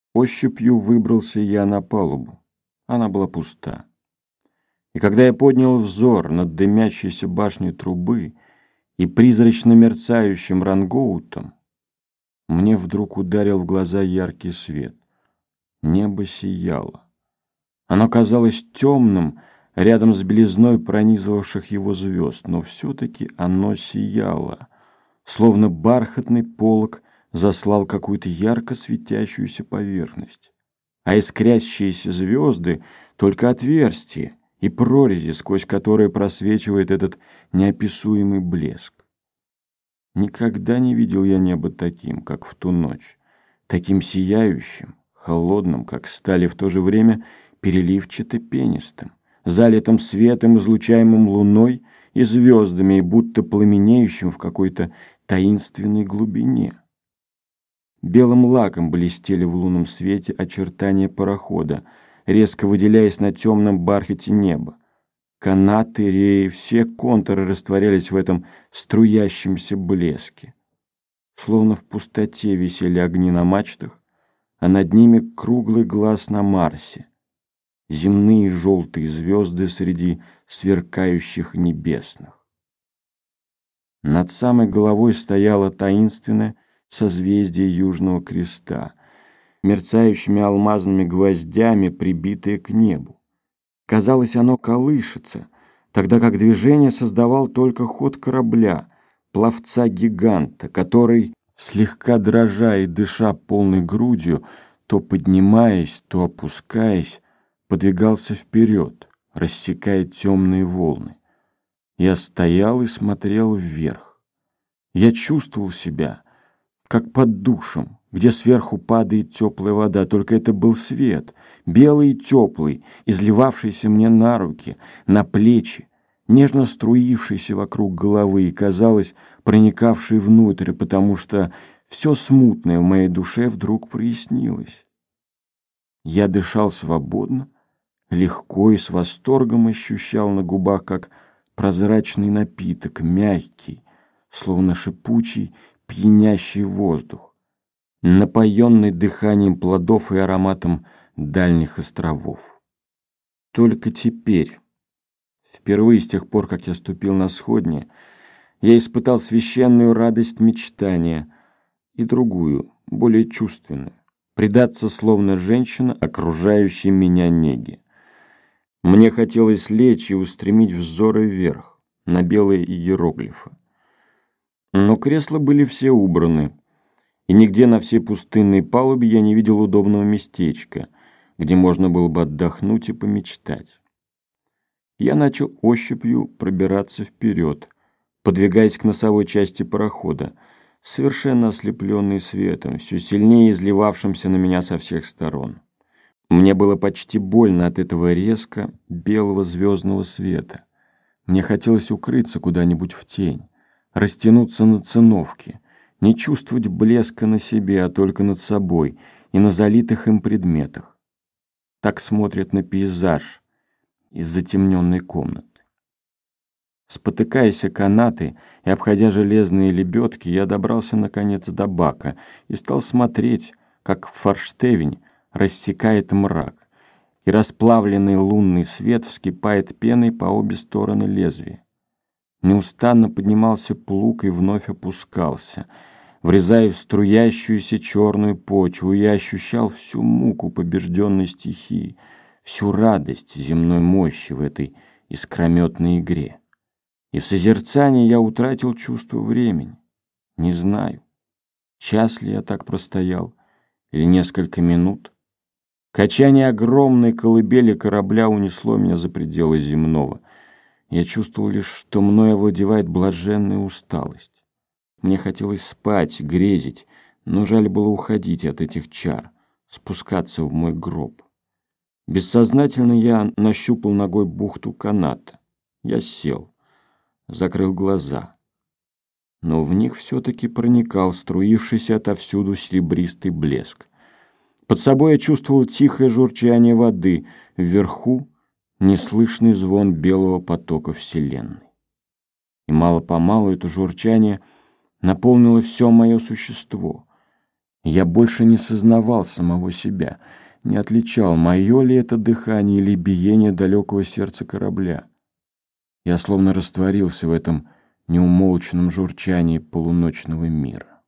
Ощупью выбрался я на палубу. Она была пуста. И когда я поднял взор над дымящейся башней трубы и призрачно мерцающим рангоутом, мне вдруг ударил в глаза яркий свет. Небо сияло. Оно казалось темным рядом с белизной пронизывавших его звезд, но все-таки оно сияло, словно бархатный полог заслал какую-то ярко светящуюся поверхность, а искрящиеся звезды — только отверстия и прорези, сквозь которые просвечивает этот неописуемый блеск. Никогда не видел я небо таким, как в ту ночь, таким сияющим, холодным, как сталь, и в то же время переливчато-пенистым, залитым светом, излучаемым луной и звездами, и будто пламенеющим в какой-то таинственной глубине. Белым лаком блестели в лунном свете очертания парохода, резко выделяясь на темном бархате неба. Канаты, реи, все контуры растворялись в этом струящемся блеске. Словно в пустоте висели огни на мачтах, а над ними круглый глаз на Марсе. Земные желтые звезды среди сверкающих небесных. Над самой головой стояло таинственное созвездие Южного Креста, мерцающими алмазными гвоздями, прибитое к небу. Казалось, оно колышется, тогда как движение создавал только ход корабля, пловца-гиганта, который, слегка дрожа и дыша полной грудью, то поднимаясь, то опускаясь, подвигался вперед, рассекая темные волны. Я стоял и смотрел вверх. Я чувствовал себя, как под душем, где сверху падает теплая вода, только это был свет, белый и теплый, изливавшийся мне на руки, на плечи, нежно струившийся вокруг головы и, казалось, проникавший внутрь, потому что все смутное в моей душе вдруг прояснилось. Я дышал свободно, легко и с восторгом ощущал на губах, как прозрачный напиток, мягкий, словно шипучий, пьянящий воздух, напоенный дыханием плодов и ароматом дальних островов. Только теперь, впервые с тех пор, как я ступил на сходни, я испытал священную радость мечтания и другую, более чувственную, предаться словно женщина, окружающей меня неге. Мне хотелось лечь и устремить взоры вверх, на белые иероглифы. Но кресла были все убраны, и нигде на всей пустынной палубе я не видел удобного местечка, где можно было бы отдохнуть и помечтать. Я начал ощупью пробираться вперед, подвигаясь к носовой части парохода, совершенно ослепленный светом, все сильнее изливавшимся на меня со всех сторон. Мне было почти больно от этого резко белого звездного света. Мне хотелось укрыться куда-нибудь в тень, растянуться на циновке, не чувствовать блеска на себе, а только над собой и на залитых им предметах. Так смотрят на пейзаж из затемненной комнаты. Спотыкаясь о канаты и обходя железные лебедки, я добрался наконец до бака и стал смотреть, как форштевень рассекает мрак, и расплавленный лунный свет вскипает пеной по обе стороны лезвия. Неустанно поднимался плуг и вновь опускался, врезая в струящуюся черную почву, и я ощущал всю муку побежденной стихии, всю радость земной мощи в этой искрометной игре. И в созерцании я утратил чувство времени. Не знаю, час ли я так простоял, или несколько минут. Качание огромной колыбели корабля унесло меня за пределы земного. Я чувствовал лишь, что мной овладевает блаженная усталость. Мне хотелось спать, грезить, но жаль было уходить от этих чар, спускаться в мой гроб. Бессознательно я нащупал ногой бухту каната. Я сел, закрыл глаза. Но в них все-таки проникал струившийся отовсюду серебристый блеск. Под собой я чувствовал тихое журчание воды, вверху неслышный звон белого потока Вселенной. И мало-помалу это журчание наполнило все мое существо. Я больше не сознавал самого себя, не отличал, мое ли это дыхание или биение далекого сердца корабля. Я словно растворился в этом неумолчном журчании полуночного мира.